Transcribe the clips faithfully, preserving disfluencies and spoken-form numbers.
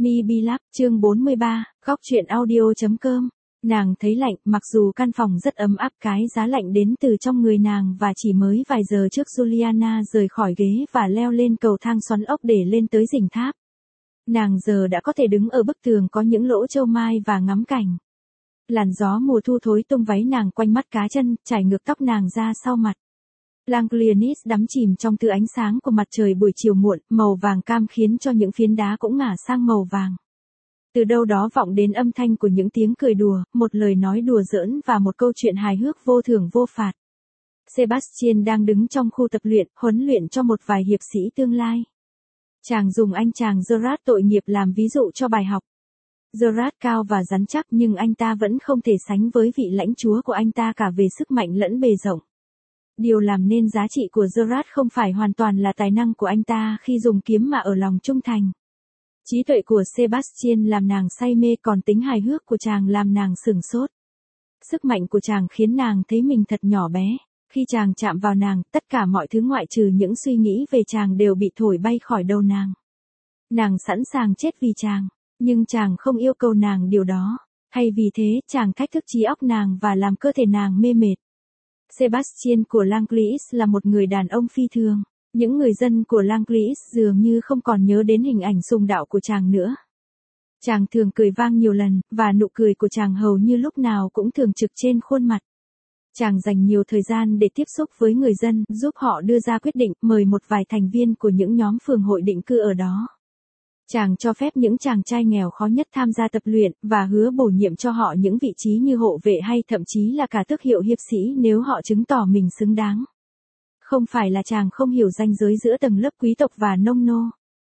Mi Bi Lab, chương bốn mươi ba, góc truyện audio.com. Nàng thấy lạnh, mặc dù căn phòng rất ấm áp, cái giá lạnh đến từ trong người nàng và chỉ mới vài giờ trước Juliana rời khỏi ghế và leo lên cầu thang xoắn ốc để lên tới đỉnh tháp. Nàng giờ đã có thể đứng ở bức tường có những lỗ châu mai và ngắm cảnh. Làn gió mùa thu thối tung váy nàng quanh mắt cá chân, trải ngược tóc nàng ra sau mặt. Langleanis đắm chìm trong thứ ánh sáng của mặt trời buổi chiều muộn, màu vàng cam khiến cho những phiến đá cũng ngả sang màu vàng. Từ đâu đó vọng đến âm thanh của những tiếng cười đùa, một lời nói đùa giỡn và một câu chuyện hài hước vô thưởng vô phạt. Sebastian đang đứng trong khu tập luyện, huấn luyện cho một vài hiệp sĩ tương lai. Chàng dùng anh chàng Gerard tội nghiệp làm ví dụ cho bài học. Gerard cao và rắn chắc nhưng anh ta vẫn không thể sánh với vị lãnh chúa của anh ta cả về sức mạnh lẫn bề rộng. Điều làm nên giá trị của Gerard không phải hoàn toàn là tài năng của anh ta khi dùng kiếm mà ở lòng trung thành. Trí tuệ của Sebastian làm nàng say mê, còn tính hài hước của chàng làm nàng sửng sốt. Sức mạnh của chàng khiến nàng thấy mình thật nhỏ bé. Khi chàng chạm vào nàng, tất cả mọi thứ ngoại trừ những suy nghĩ về chàng đều bị thổi bay khỏi đầu nàng. Nàng sẵn sàng chết vì chàng, nhưng chàng không yêu cầu nàng điều đó. Hay vì thế, chàng thách thức trí óc nàng và làm cơ thể nàng mê mệt. Sebastian của Langleanis là một người đàn ông phi thường. Những người dân của Langleanis dường như không còn nhớ đến hình ảnh sùng đạo của chàng nữa. Chàng thường cười vang nhiều lần, và nụ cười của chàng hầu như lúc nào cũng thường trực trên khuôn mặt. Chàng dành nhiều thời gian để tiếp xúc với người dân, giúp họ đưa ra quyết định, mời một vài thành viên của những nhóm phường hội định cư ở đó. Chàng cho phép những chàng trai nghèo khó nhất tham gia tập luyện, và hứa bổ nhiệm cho họ những vị trí như hộ vệ hay thậm chí là cả tước hiệu hiệp sĩ nếu họ chứng tỏ mình xứng đáng. Không phải là chàng không hiểu ranh giới giữa tầng lớp quý tộc và nông nô.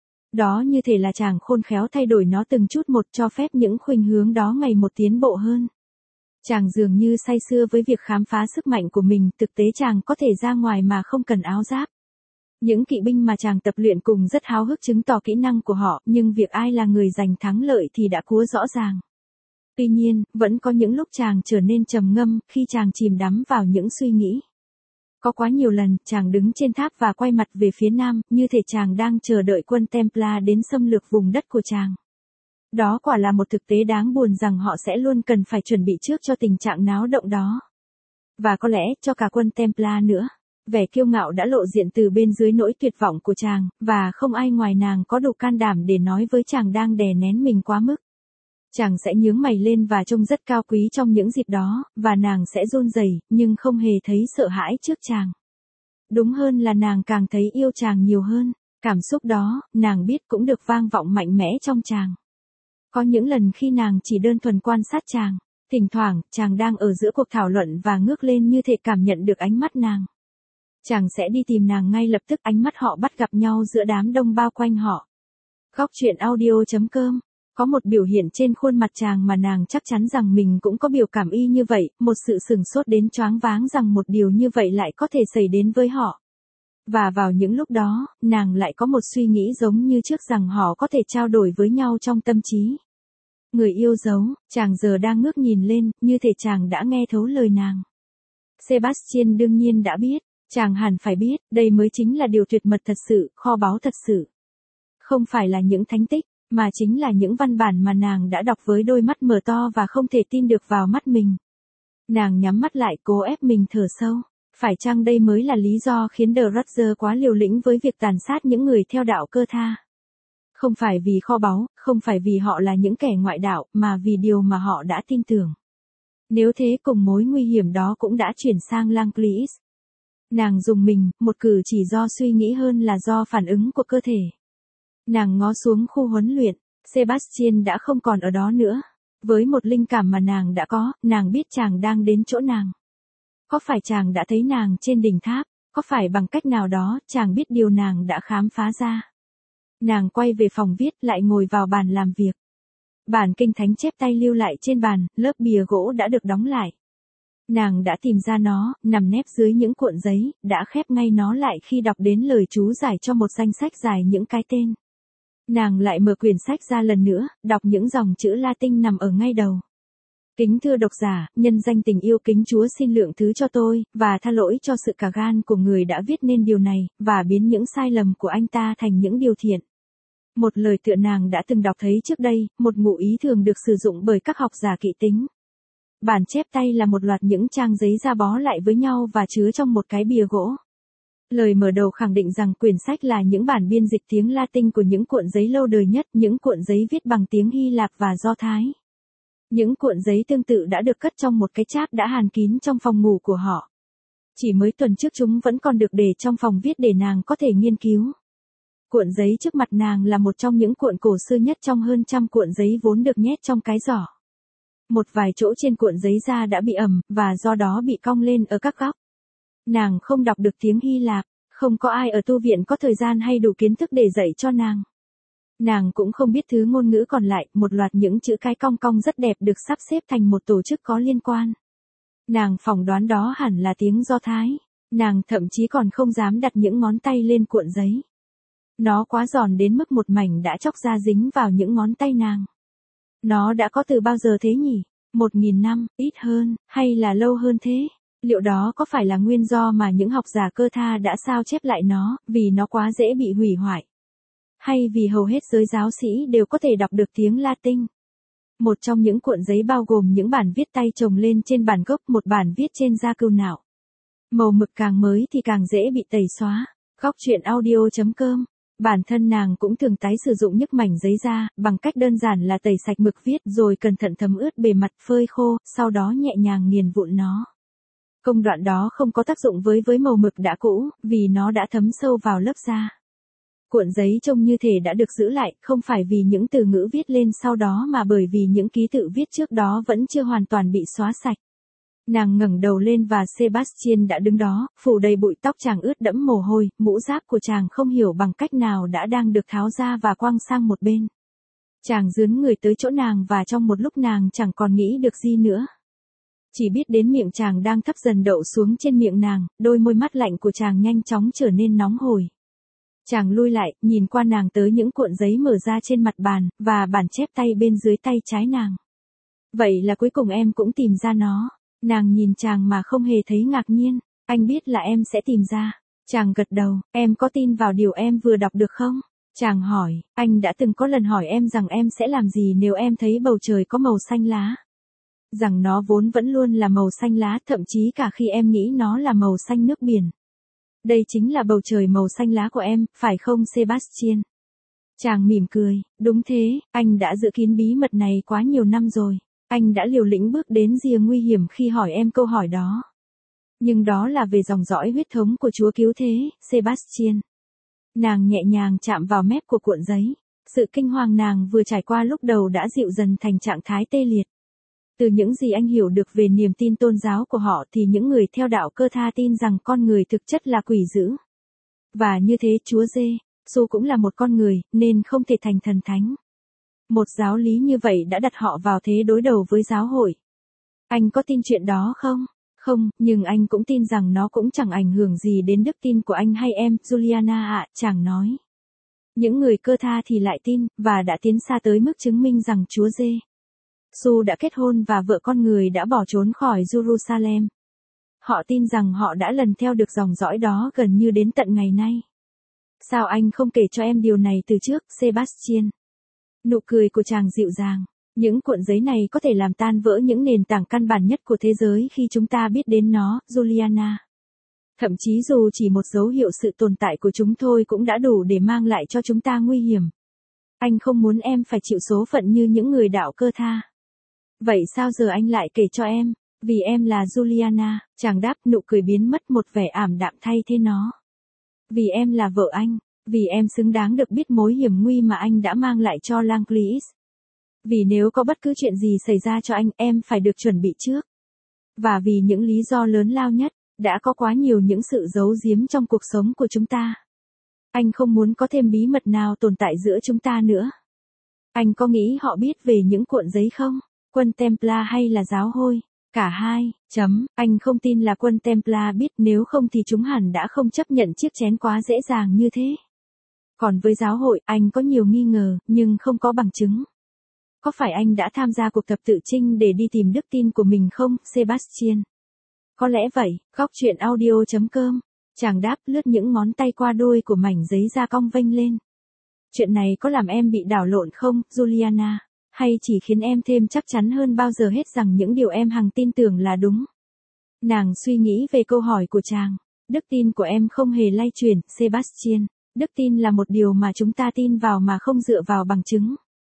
Đó như thể là chàng khôn khéo thay đổi nó từng chút một, cho phép những khuynh hướng đó ngày một tiến bộ hơn. Chàng dường như say sưa với việc khám phá sức mạnh của mình, thực tế chàng có thể ra ngoài mà không cần áo giáp. Những kỵ binh mà chàng tập luyện cùng rất háo hức chứng tỏ kỹ năng của họ, nhưng việc ai là người giành thắng lợi thì đã quá rõ ràng. Tuy nhiên, vẫn có những lúc chàng trở nên trầm ngâm, khi chàng chìm đắm vào những suy nghĩ. Có quá nhiều lần, chàng đứng trên tháp và quay mặt về phía nam, như thể chàng đang chờ đợi quân Templar đến xâm lược vùng đất của chàng. Đó quả là một thực tế đáng buồn rằng họ sẽ luôn cần phải chuẩn bị trước cho tình trạng náo động đó. Và có lẽ, cho cả quân Templar nữa. Vẻ kiêu ngạo đã lộ diện từ bên dưới nỗi tuyệt vọng của chàng, và không ai ngoài nàng có đủ can đảm để nói với chàng đang đè nén mình quá mức. Chàng sẽ nhướng mày lên và trông rất cao quý trong những dịp đó, và nàng sẽ run rẩy, nhưng không hề thấy sợ hãi trước chàng. Đúng hơn là nàng càng thấy yêu chàng nhiều hơn. Cảm xúc đó, nàng biết cũng được vang vọng mạnh mẽ trong chàng. Có những lần khi nàng chỉ đơn thuần quan sát chàng, thỉnh thoảng, chàng đang ở giữa cuộc thảo luận và ngước lên như thể cảm nhận được ánh mắt nàng. Chàng sẽ đi tìm nàng ngay lập tức, ánh mắt họ bắt gặp nhau giữa đám đông bao quanh họ. Góc truyện audio.com. Có một biểu hiện trên khuôn mặt chàng mà nàng chắc chắn rằng mình cũng có biểu cảm y như vậy, một sự sửng sốt đến choáng váng rằng một điều như vậy lại có thể xảy đến với họ. Và vào những lúc đó, nàng lại có một suy nghĩ giống như trước rằng họ có thể trao đổi với nhau trong tâm trí. Người yêu dấu, chàng giờ đang ngước nhìn lên, như thể chàng đã nghe thấu lời nàng. Sebastian đương nhiên đã biết, chàng hẳn phải biết, đây mới chính là điều tuyệt mật thật sự, kho báu thật sự. Không phải là những thánh tích, mà chính là những văn bản mà nàng đã đọc với đôi mắt mở to và không thể tin được vào mắt mình. Nàng nhắm mắt lại, cố ép mình thở sâu. Phải chăng đây mới là lý do khiến The Rutger quá liều lĩnh với việc tàn sát những người theo đạo Cơ Tha? Không phải vì kho báu, không phải vì họ là những kẻ ngoại đạo, mà vì điều mà họ đã tin tưởng. Nếu thế, cùng mối nguy hiểm đó cũng đã chuyển sang Langleanis. Nàng dùng mình, một cử chỉ do suy nghĩ hơn là do phản ứng của cơ thể. Nàng ngó xuống khu huấn luyện, Sebastian đã không còn ở đó nữa. Với một linh cảm mà nàng đã có, nàng biết chàng đang đến chỗ nàng. Có phải chàng đã thấy nàng trên đỉnh tháp? Có phải bằng cách nào đó, chàng biết điều nàng đã khám phá ra? Nàng quay về phòng viết, lại ngồi vào bàn làm việc. Bản kinh thánh chép tay lưu lại trên bàn, lớp bìa gỗ đã được đóng lại. Nàng đã tìm ra nó, nằm nép dưới những cuộn giấy, đã khép ngay nó lại khi đọc đến lời chú giải cho một danh sách dài những cái tên. Nàng lại mở quyển sách ra lần nữa, đọc những dòng chữ Latin nằm ở ngay đầu. Kính thưa độc giả, nhân danh tình yêu kính Chúa xin lượng thứ cho tôi, và tha lỗi cho sự cả gan của người đã viết nên điều này, và biến những sai lầm của anh ta thành những điều thiện. Một lời tựa nàng đã từng đọc thấy trước đây, một ngụ ý thường được sử dụng bởi các học giả kỵ tính. Bản chép tay là một loạt những trang giấy da bó lại với nhau và chứa trong một cái bìa gỗ. Lời mở đầu khẳng định rằng quyển sách là những bản biên dịch tiếng Latin của những cuộn giấy lâu đời nhất, những cuộn giấy viết bằng tiếng Hy Lạp và Do Thái. Những cuộn giấy tương tự đã được cất trong một cái cháp đã hàn kín trong phòng ngủ của họ. Chỉ mới tuần trước chúng vẫn còn được để trong phòng viết để nàng có thể nghiên cứu. Cuộn giấy trước mặt nàng là một trong những cuộn cổ xưa nhất trong hơn trăm cuộn giấy vốn được nhét trong cái giỏ. Một vài chỗ trên cuộn giấy da đã bị ẩm, và do đó bị cong lên ở các góc. Nàng không đọc được tiếng Hy Lạp, không có ai ở tu viện có thời gian hay đủ kiến thức để dạy cho nàng. Nàng cũng không biết thứ ngôn ngữ còn lại, một loạt những chữ cái cong cong rất đẹp được sắp xếp thành một tổ chức có liên quan. Nàng phỏng đoán đó hẳn là tiếng Do Thái. Nàng thậm chí còn không dám đặt những ngón tay lên cuộn giấy. Nó quá giòn đến mức một mảnh đã chóc ra dính vào những ngón tay nàng. Nó đã có từ bao giờ thế nhỉ? Một nghìn năm, ít hơn, hay là lâu hơn thế? Liệu đó có phải là nguyên do mà những học giả cơ tha đã sao chép lại nó, vì nó quá dễ bị hủy hoại? Hay vì hầu hết giới giáo sĩ đều có thể đọc được tiếng Latin? Một trong những cuộn giấy bao gồm những bản viết tay chồng lên trên bản gốc, một bản viết trên da cừu nạo. Màu mực càng mới thì càng dễ bị tẩy xóa. Góc truyện audio chấm com. Bản thân nàng cũng thường tái sử dụng những mảnh giấy da, bằng cách đơn giản là tẩy sạch mực viết rồi cẩn thận thấm ướt bề mặt phơi khô, sau đó nhẹ nhàng nghiền vụn nó. Công đoạn đó không có tác dụng với với màu mực đã cũ, vì nó đã thấm sâu vào lớp da. Cuộn giấy trông như thể đã được giữ lại, không phải vì những từ ngữ viết lên sau đó mà bởi vì những ký tự viết trước đó vẫn chưa hoàn toàn bị xóa sạch. Nàng ngẩng đầu lên và Sebastian đã đứng đó, phủ đầy bụi tóc chàng ướt đẫm mồ hôi, mũ giáp của chàng không hiểu bằng cách nào đã đang được tháo ra và quăng sang một bên. Chàng dướn người tới chỗ nàng và trong một lúc nàng chẳng còn nghĩ được gì nữa. Chỉ biết đến miệng chàng đang thấp dần đậu xuống trên miệng nàng, đôi môi mắt lạnh của chàng nhanh chóng trở nên nóng hổi. Chàng lui lại, nhìn qua nàng tới những cuộn giấy mở ra trên mặt bàn, và bản chép tay bên dưới tay trái nàng. Vậy là cuối cùng em cũng tìm ra nó. Nàng nhìn chàng mà không hề thấy ngạc nhiên. Anh biết là em sẽ tìm ra. Chàng gật đầu, em có tin vào điều em vừa đọc được không? Chàng hỏi, anh đã từng có lần hỏi em rằng em sẽ làm gì nếu em thấy bầu trời có màu xanh lá. Rằng nó vốn vẫn luôn là màu xanh lá, thậm chí cả khi em nghĩ nó là màu xanh nước biển. Đây chính là bầu trời màu xanh lá của em, phải không Sebastian? Chàng mỉm cười, đúng thế, anh đã giữ kín bí mật này quá nhiều năm rồi. Anh đã liều lĩnh bước đến rìa nguy hiểm khi hỏi em câu hỏi đó. Nhưng đó là về dòng dõi huyết thống của Chúa Cứu Thế, Sebastian. Nàng nhẹ nhàng chạm vào mép của cuộn giấy. Sự kinh hoàng nàng vừa trải qua lúc đầu đã dịu dần thành trạng thái tê liệt. Từ những gì anh hiểu được về niềm tin tôn giáo của họ thì những người theo đạo cơ tha tin rằng con người thực chất là quỷ dữ. Và như thế Chúa Giê-xu cũng là một con người, nên không thể thành thần thánh. Một giáo lý như vậy đã đặt họ vào thế đối đầu với giáo hội. Anh có tin chuyện đó không? Không, nhưng anh cũng tin rằng nó cũng chẳng ảnh hưởng gì đến đức tin của anh hay em, Juliana ạ, chàng nói. Những người cơ tha thì lại tin, và đã tiến xa tới mức chứng minh rằng Chúa Giê-xu đã kết hôn và vợ con người đã bỏ trốn khỏi Jerusalem. Họ tin rằng họ đã lần theo được dòng dõi đó gần như đến tận ngày nay. Sao anh không kể cho em điều này từ trước, Sebastian? Nụ cười của chàng dịu dàng. Những cuộn giấy này có thể làm tan vỡ những nền tảng căn bản nhất của thế giới khi chúng ta biết đến nó, Juliana. Thậm chí dù chỉ một dấu hiệu sự tồn tại của chúng thôi cũng đã đủ để mang lại cho chúng ta nguy hiểm. Anh không muốn em phải chịu số phận như những người đạo cơ tha. Vậy sao giờ anh lại kể cho em? Vì em là Juliana, chàng đáp, nụ cười biến mất một vẻ ảm đạm thay thế nó. Vì em là vợ anh. Vì em xứng đáng được biết mối hiểm nguy mà anh đã mang lại cho Langleis. Vì nếu có bất cứ chuyện gì xảy ra cho anh, em phải được chuẩn bị trước. Và vì những lý do lớn lao nhất, đã có quá nhiều những sự giấu giếm trong cuộc sống của chúng ta. Anh không muốn có thêm bí mật nào tồn tại giữa chúng ta nữa. Anh có nghĩ họ biết về những cuộn giấy không? Quân Templar hay là giáo hội? Cả hai, chấm, anh không tin là quân Templar biết, nếu không thì chúng hẳn đã không chấp nhận chiếc chén quá dễ dàng như thế. Còn với giáo hội, anh có nhiều nghi ngờ, nhưng không có bằng chứng. Có phải anh đã tham gia cuộc thập tự chinh để đi tìm đức tin của mình không, Sebastian? Có lẽ vậy, góc truyện audio chấm com. Chàng đáp, lướt những ngón tay qua đôi của mảnh giấy da cong vênh lên. Chuyện này có làm em bị đảo lộn không, Juliana? Hay chỉ khiến em thêm chắc chắn hơn bao giờ hết rằng những điều em hằng tin tưởng là đúng? Nàng suy nghĩ về câu hỏi của chàng. Đức tin của em không hề lay chuyển, Sebastian. Đức tin là một điều mà chúng ta tin vào mà không dựa vào bằng chứng.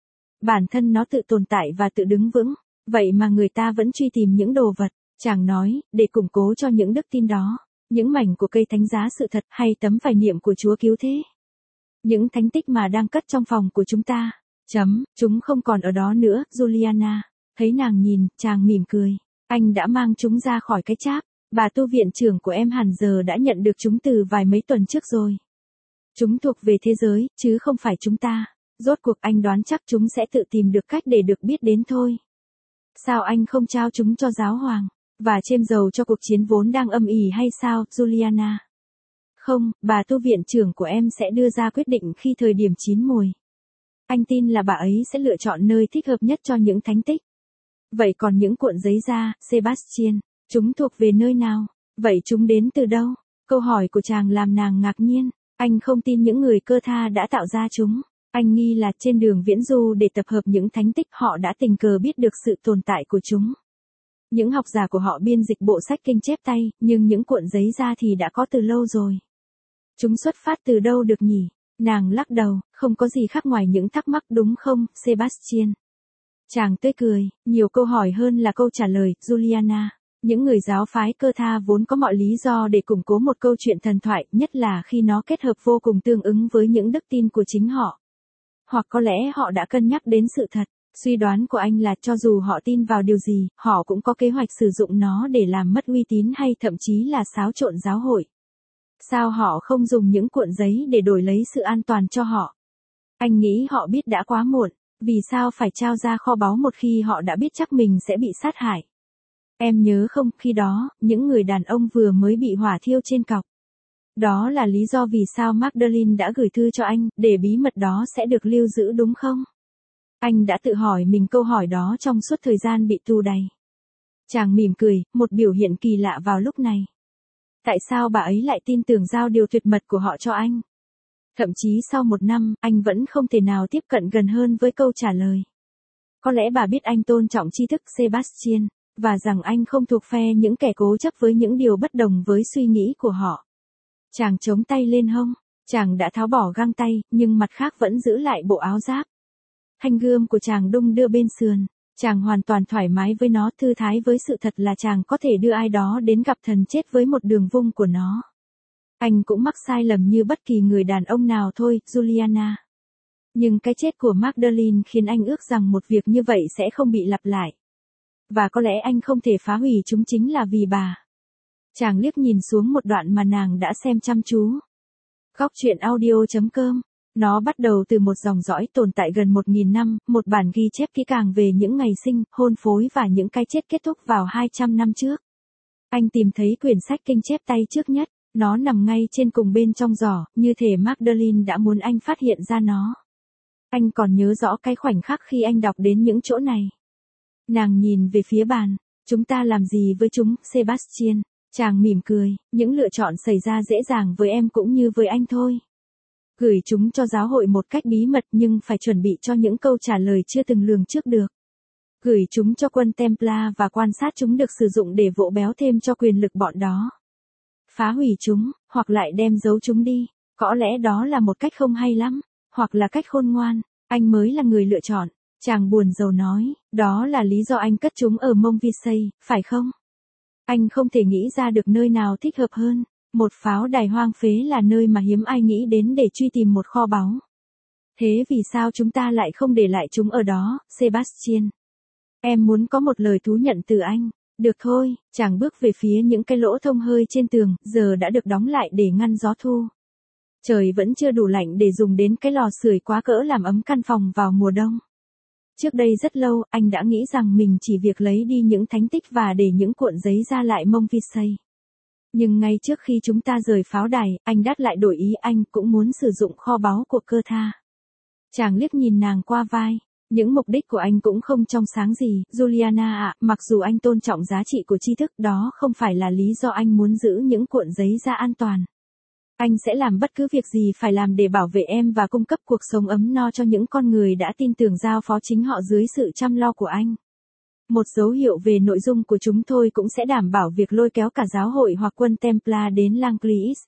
Bản thân nó tự tồn tại và tự đứng vững. Vậy mà người ta vẫn truy tìm những đồ vật, chàng nói, để củng cố cho những đức tin đó. Những mảnh của cây thánh giá sự thật hay tấm vải niệm của Chúa cứu thế. Những thánh tích mà đang cất trong phòng của chúng ta. Chấm, chúng không còn ở đó nữa, Juliana. Thấy nàng nhìn, chàng mỉm cười. Anh đã mang chúng ra khỏi cái cháp. Bà tu viện trưởng của em hẳn giờ đã nhận được chúng từ vài mấy tuần trước rồi. Chúng thuộc về thế giới, chứ không phải chúng ta. Rốt cuộc anh đoán chắc chúng sẽ tự tìm được cách để được biết đến thôi. Sao anh không trao chúng cho giáo hoàng? Và chêm dầu cho cuộc chiến vốn đang âm ỉ hay sao, Juliana? Không, bà tu viện trưởng của em sẽ đưa ra quyết định khi thời điểm chín mùi. Anh tin là bà ấy sẽ lựa chọn nơi thích hợp nhất cho những thánh tích. Vậy còn những cuộn giấy da, Sebastian, chúng thuộc về nơi nào? Vậy chúng đến từ đâu? Câu hỏi của chàng làm nàng ngạc nhiên. Anh không tin những người cơ tha đã tạo ra chúng. Anh nghi là trên đường viễn du để tập hợp những thánh tích họ đã tình cờ biết được sự tồn tại của chúng. Những học giả của họ biên dịch bộ sách kinh chép tay, nhưng những cuộn giấy da thì đã có từ lâu rồi. Chúng xuất phát từ đâu được nhỉ? Nàng lắc đầu, không có gì khác ngoài những thắc mắc đúng không, Sebastian? Chàng tươi cười, nhiều câu hỏi hơn là câu trả lời, Juliana. Những người giáo phái cơ tha vốn có mọi lý do để củng cố một câu chuyện thần thoại, nhất là khi nó kết hợp vô cùng tương ứng với những đức tin của chính họ. Hoặc có lẽ họ đã cân nhắc đến sự thật. Suy đoán của anh là cho dù họ tin vào điều gì, họ cũng có kế hoạch sử dụng nó để làm mất uy tín hay thậm chí là xáo trộn giáo hội. Sao họ không dùng những cuộn giấy để đổi lấy sự an toàn cho họ? Anh nghĩ họ biết đã quá muộn. Vì sao phải trao ra kho báu một khi họ đã biết chắc mình sẽ bị sát hại? Em nhớ không, khi đó, những người đàn ông vừa mới bị hỏa thiêu trên cọc. Đó là lý do vì sao Magdalene đã gửi thư cho anh, để bí mật đó sẽ được lưu giữ đúng không? Anh đã tự hỏi mình câu hỏi đó trong suốt thời gian bị tù đày. Chàng mỉm cười, một biểu hiện kỳ lạ vào lúc này. Tại sao bà ấy lại tin tưởng giao điều tuyệt mật của họ cho anh? Thậm chí sau một năm, anh vẫn không thể nào tiếp cận gần hơn với câu trả lời. Có lẽ bà biết anh tôn trọng tri thức Sebastian, và rằng anh không thuộc phe những kẻ cố chấp với những điều bất đồng với suy nghĩ của họ. Chàng chống tay lên hông, chàng đã tháo bỏ găng tay, nhưng mặt khác vẫn giữ lại bộ áo giáp. Thanh gươm của chàng đung đưa bên sườn, chàng hoàn toàn thoải mái với nó, thư thái với sự thật là chàng có thể đưa ai đó đến gặp thần chết với một đường vung của nó. Anh cũng mắc sai lầm như bất kỳ người đàn ông nào thôi, Juliana. Nhưng cái chết của Magdalene khiến anh ước rằng một việc như vậy sẽ không bị lặp lại. Và có lẽ anh không thể phá hủy chúng chính là vì bà. Chàng liếc nhìn xuống một đoạn mà nàng đã xem chăm chú. Góc truyện audio chấm com. Nó bắt đầu từ một dòng dõi tồn tại gần một nghìn năm, một bản ghi chép kỹ càng về những ngày sinh, hôn phối và những cái chết kết thúc vào hai trăm năm trước. Anh tìm thấy quyển sách kinh chép tay trước nhất, nó nằm ngay trên cùng bên trong giỏ, như thể Magdalene đã muốn anh phát hiện ra nó. Anh còn nhớ rõ cái khoảnh khắc khi anh đọc đến những chỗ này. Nàng nhìn về phía bàn, chúng ta làm gì với chúng, Sebastian? Chàng mỉm cười, những lựa chọn xảy ra dễ dàng với em cũng như với anh thôi. Gửi chúng cho giáo hội một cách bí mật nhưng phải chuẩn bị cho những câu trả lời chưa từng lường trước được. Gửi chúng cho quân Templar và quan sát chúng được sử dụng để vỗ béo thêm cho quyền lực bọn đó. Phá hủy chúng, hoặc lại đem giấu chúng đi, có lẽ đó là một cách không hay lắm, hoặc là cách khôn ngoan, anh mới là người lựa chọn. Chàng buồn rầu nói, đó là lý do anh cất chúng ở Montvisay, phải không? Anh không thể nghĩ ra được nơi nào thích hợp hơn. Một pháo đài hoang phế là nơi mà hiếm ai nghĩ đến để truy tìm một kho báu. Thế vì sao chúng ta lại không để lại chúng ở đó, Sebastian? Em muốn có một lời thú nhận từ anh. Được thôi, chàng bước về phía những cái lỗ thông hơi trên tường, giờ đã được đóng lại để ngăn gió thu. Trời vẫn chưa đủ lạnh để dùng đến cái lò sưởi quá cỡ làm ấm căn phòng vào mùa đông. Trước đây rất lâu, anh đã nghĩ rằng mình chỉ việc lấy đi những thánh tích và để những cuộn giấy ra lại Montvisay. Nhưng ngay trước khi chúng ta rời pháo đài, anh đắt lại đổi ý, anh cũng muốn sử dụng kho báu của cơ tha. Chàng liếc nhìn nàng qua vai. Những mục đích của anh cũng không trong sáng gì, Juliana ạ, mặc dù anh tôn trọng giá trị của tri thức, đó không phải là lý do anh muốn giữ những cuộn giấy ra an toàn. Anh sẽ làm bất cứ việc gì phải làm để bảo vệ em và cung cấp cuộc sống ấm no cho những con người đã tin tưởng giao phó chính họ dưới sự chăm lo của anh. Một dấu hiệu về nội dung của chúng tôi cũng sẽ đảm bảo việc lôi kéo cả giáo hội hoặc quân Templar đến Langleis.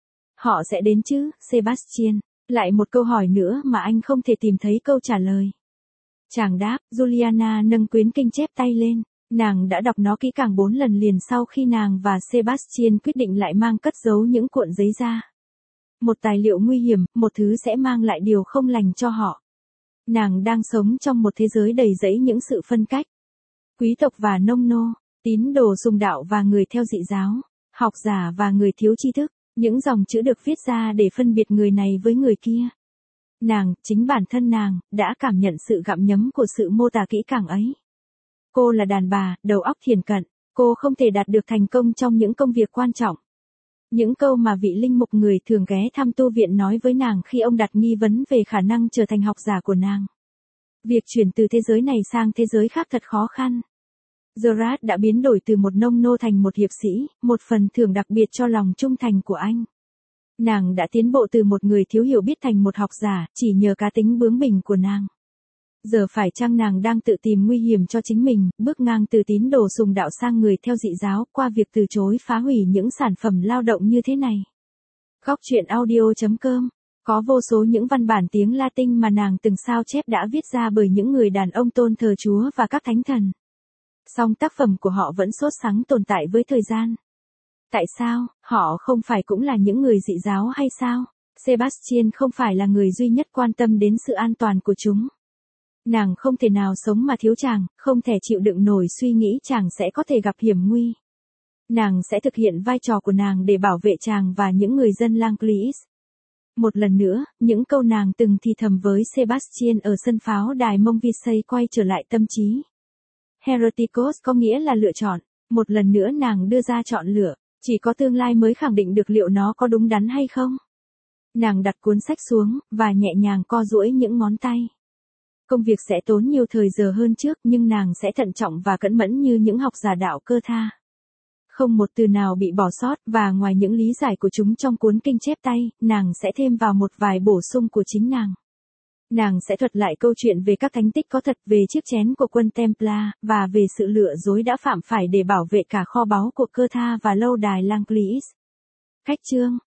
Họ sẽ đến chứ, Sebastian? Lại một câu hỏi nữa mà anh không thể tìm thấy câu trả lời. Chàng đáp, Juliana nâng quyển kinh chép tay lên. Nàng đã đọc nó kỹ càng bốn lần liền sau khi nàng và Sebastian quyết định lại mang cất giấu những cuộn giấy ra. Một tài liệu nguy hiểm, một thứ sẽ mang lại điều không lành cho họ. Nàng đang sống trong một thế giới đầy rẫy những sự phân cách. Quý tộc và nông nô, tín đồ sùng đạo và người theo dị giáo, học giả và người thiếu tri thức, những dòng chữ được viết ra để phân biệt người này với người kia. Nàng, chính bản thân nàng, đã cảm nhận sự gặm nhấm của sự mô tả kỹ càng ấy. Cô là đàn bà, đầu óc thiển cận, cô không thể đạt được thành công trong những công việc quan trọng. Những câu mà vị linh mục người thường ghé thăm tu viện nói với nàng khi ông đặt nghi vấn về khả năng trở thành học giả của nàng. Việc chuyển từ thế giới này sang thế giới khác thật khó khăn. Gerard đã biến đổi từ một nông nô thành một hiệp sĩ, một phần thưởng đặc biệt cho lòng trung thành của anh. Nàng đã tiến bộ từ một người thiếu hiểu biết thành một học giả, chỉ nhờ cá tính bướng bỉnh của nàng. Giờ phải chăng nàng đang tự tìm nguy hiểm cho chính mình, bước ngang từ tín đồ sùng đạo sang người theo dị giáo, qua việc từ chối phá hủy những sản phẩm lao động như thế này. Góc truyện audio chấm com có vô số những văn bản tiếng Latin mà nàng từng sao chép đã viết ra bởi những người đàn ông tôn thờ Chúa và các thánh thần. Song tác phẩm của họ vẫn sốt sắng tồn tại với thời gian. Tại sao, họ không phải cũng là những người dị giáo hay sao? Sebastian không phải là người duy nhất quan tâm đến sự an toàn của chúng. Nàng không thể nào sống mà thiếu chàng, không thể chịu đựng nổi suy nghĩ chàng sẽ có thể gặp hiểm nguy. Nàng sẽ thực hiện vai trò của nàng để bảo vệ chàng và những người dân Langleis. Một lần nữa, những câu nàng từng thì thầm với Sebastian ở sân pháo đài Montvisay quay trở lại tâm trí. Hereticus có nghĩa là lựa chọn. Một lần nữa nàng đưa ra chọn lựa, chỉ có tương lai mới khẳng định được liệu nó có đúng đắn hay không. Nàng đặt cuốn sách xuống, và nhẹ nhàng co duỗi những ngón tay. Công việc sẽ tốn nhiều thời giờ hơn trước nhưng nàng sẽ thận trọng và cẩn mẫn như những học giả đạo cơ tha. Không một từ nào bị bỏ sót và ngoài những lý giải của chúng trong cuốn kinh chép tay, nàng sẽ thêm vào một vài bổ sung của chính nàng. Nàng sẽ thuật lại câu chuyện về các thánh tích có thật về chiếc chén của quân Templar, và về sự lừa dối đã phạm phải để bảo vệ cả kho báu của cơ tha và lâu đài Langleis. Khách chương